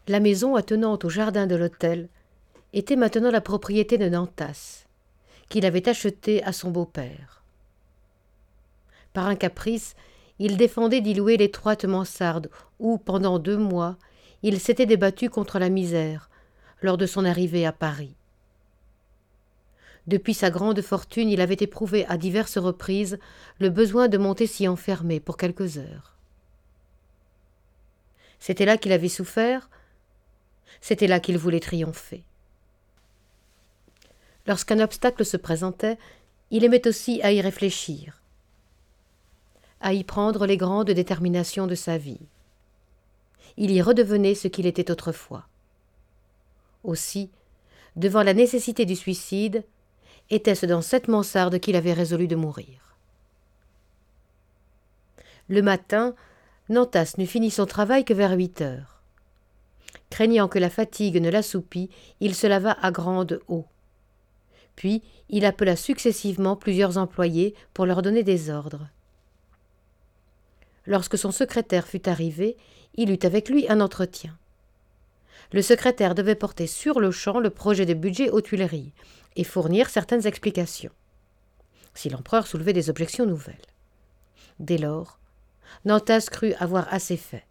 La maison attenante au jardin de l'hôtel était maintenant la propriété de Nantas, qu'il avait achetée à son beau-père. Par un caprice, il défendait d'y louer l'étroite mansarde où, pendant 2 mois, il s'était débattu contre la misère lors de son arrivée à Paris. Depuis sa grande fortune, il avait éprouvé à diverses reprises le besoin de monter s'y enfermer pour quelques heures. C'était là qu'il avait souffert, c'était là qu'il voulait triompher. Lorsqu'un obstacle se présentait, il aimait aussi à y réfléchir, à y prendre les grandes déterminations de sa vie. Il y redevenait ce qu'il était autrefois. Aussi, devant la nécessité du suicide, était-ce dans cette mansarde qu'il avait résolu de mourir. Le matin, Nantas n'eut fini son travail que vers 8 heures. Craignant que la fatigue ne l'assoupît, il se lava à grande eau. Puis, il appela successivement plusieurs employés pour leur donner des ordres. Lorsque son secrétaire fut arrivé, il eut avec lui un entretien. Le secrétaire devait porter sur le champ le projet de budget aux Tuileries et fournir certaines explications, si l'empereur soulevait des objections nouvelles. Dès lors, Nantas crut avoir assez fait.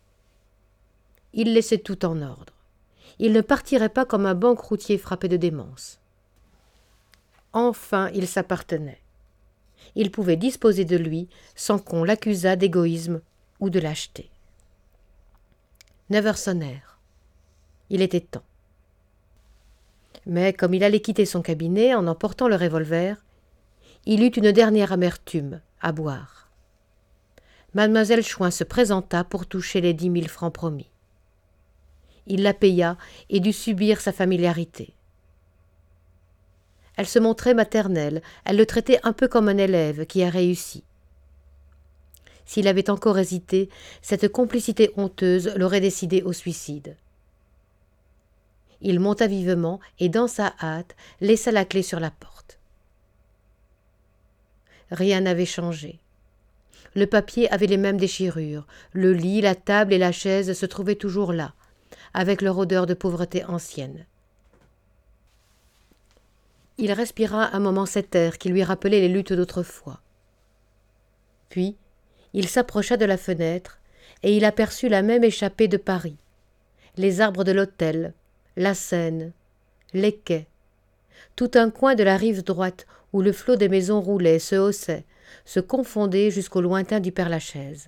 Il laissait tout en ordre. Il ne partirait pas comme un banqueroutier frappé de démence. Enfin, il s'appartenait. Il pouvait disposer de lui sans qu'on l'accusât d'égoïsme ou de lâcheté. 9 heures sonnèrent. Il était temps. Mais comme il allait quitter son cabinet en emportant le revolver, il eut une dernière amertume à boire. Mademoiselle Chouin se présenta pour toucher les 10 000 francs promis. Il la paya et dut subir sa familiarité. Elle se montrait maternelle, elle le traitait un peu comme un élève qui a réussi. S'il avait encore hésité, cette complicité honteuse l'aurait décidé au suicide. Il monta vivement et, dans sa hâte, laissa la clé sur la porte. Rien n'avait changé. Le papier avait les mêmes déchirures, le lit, la table et la chaise se trouvaient toujours là, avec leur odeur de pauvreté ancienne. Il respira un moment cet air qui lui rappelait les luttes d'autrefois. Puis, il s'approcha de la fenêtre et il aperçut la même échappée de Paris, les arbres de l'hôtel, la Seine, les quais, tout un coin de la rive droite où le flot des maisons roulait, se haussait, se confondait jusqu'au lointain du Père-Lachaise.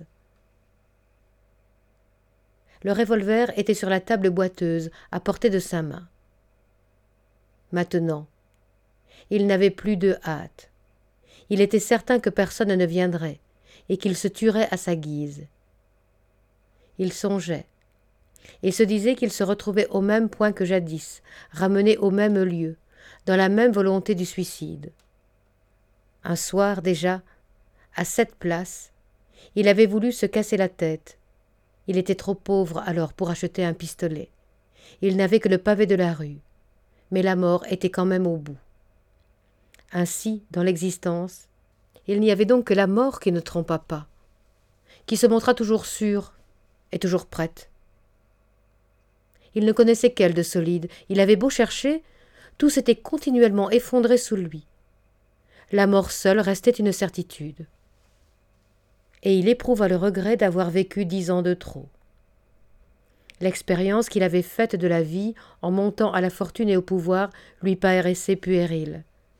Le revolver était sur la table boiteuse, à portée de sa main. Maintenant, il n'avait plus de hâte. Il était certain que personne ne viendrait, et qu'il se tuerait à sa guise. Il songeait, et se disait qu'il se retrouvait au même point que jadis, ramené au même lieu, dans la même volonté du suicide. Un soir déjà, à cette place, il avait voulu se casser la tête. Il était trop pauvre alors pour acheter un pistolet. Il n'avait que le pavé de la rue, mais la mort était quand même au bout. Ainsi, dans l'existence, il n'y avait donc que la mort qui ne trompa pas, qui se montra toujours sûre et toujours prête. Il ne connaissait qu'elle de solide. Il avait beau chercher, tout s'était continuellement effondré sous lui. La mort seule restait une certitude. Et il éprouva le regret d'avoir vécu 10 ans de trop. L'expérience qu'il avait faite de la vie en montant à la fortune et au pouvoir lui paraissait puérile.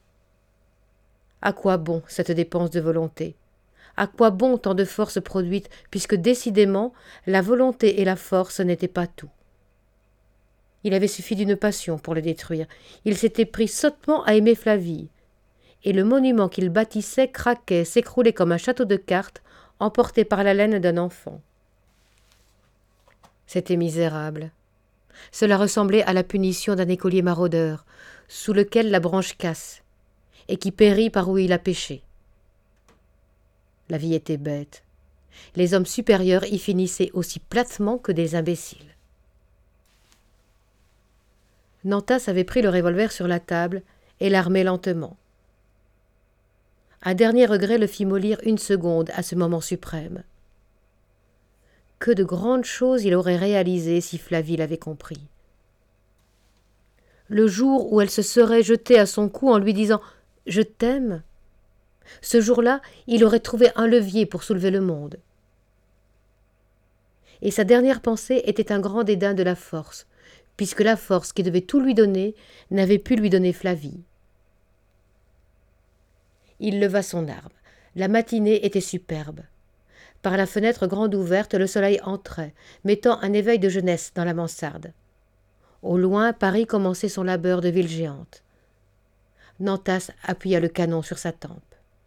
À quoi bon cette dépense de volonté? À quoi bon tant de force produite, puisque décidément la volonté et la force n'étaient pas tout? Il avait suffi d'une passion pour le détruire. Il s'était pris sottement à aimer Flavie, et le monument qu'il bâtissait craquait, s'écroulait comme un château de cartes emporté par la laine d'un enfant. C'était misérable. Cela ressemblait à la punition d'un écolier maraudeur, sous lequel la branche casse, et qui périt par où il a péché. La vie était bête. Les hommes supérieurs y finissaient aussi platement que des imbéciles. Nantas avait pris le revolver sur la table et l'armait lentement. Un dernier regret le fit mollir 1 seconde à ce moment suprême. Que de grandes choses il aurait réalisées si Flavie l'avait compris. Le jour où elle se serait jetée à son cou en lui disant « Je t'aime », ce jour-là, il aurait trouvé un levier pour soulever le monde. Et sa dernière pensée était un grand dédain de la force, puisque la force qui devait tout lui donner n'avait pu lui donner Flavie. Il leva son arme. La matinée était superbe. Par la fenêtre grande ouverte, le soleil entrait, mettant un éveil de jeunesse dans la mansarde. Au loin, Paris commençait son labeur de ville géante. Nantas appuya le canon sur sa tempe.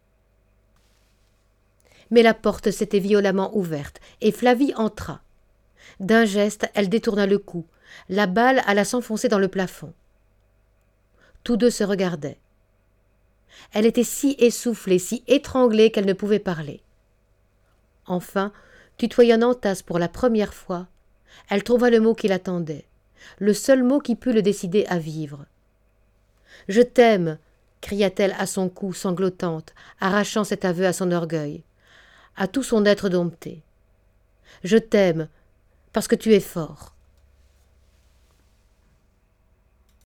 Mais la porte s'était violemment ouverte, et Flavie entra. D'un geste, elle détourna le cou. La balle alla s'enfoncer dans le plafond. Tous deux se regardaient. Elle était si essoufflée, si étranglée qu'elle ne pouvait parler. Enfin, tutoyant Nantas pour la première fois, elle trouva le mot qui l'attendait, le seul mot qui pût le décider à vivre. « Je t'aime !» cria-t-elle à son cou, sanglotante, arrachant cet aveu à son orgueil, à tout son être dompté. « Je t'aime, parce que tu es fort. »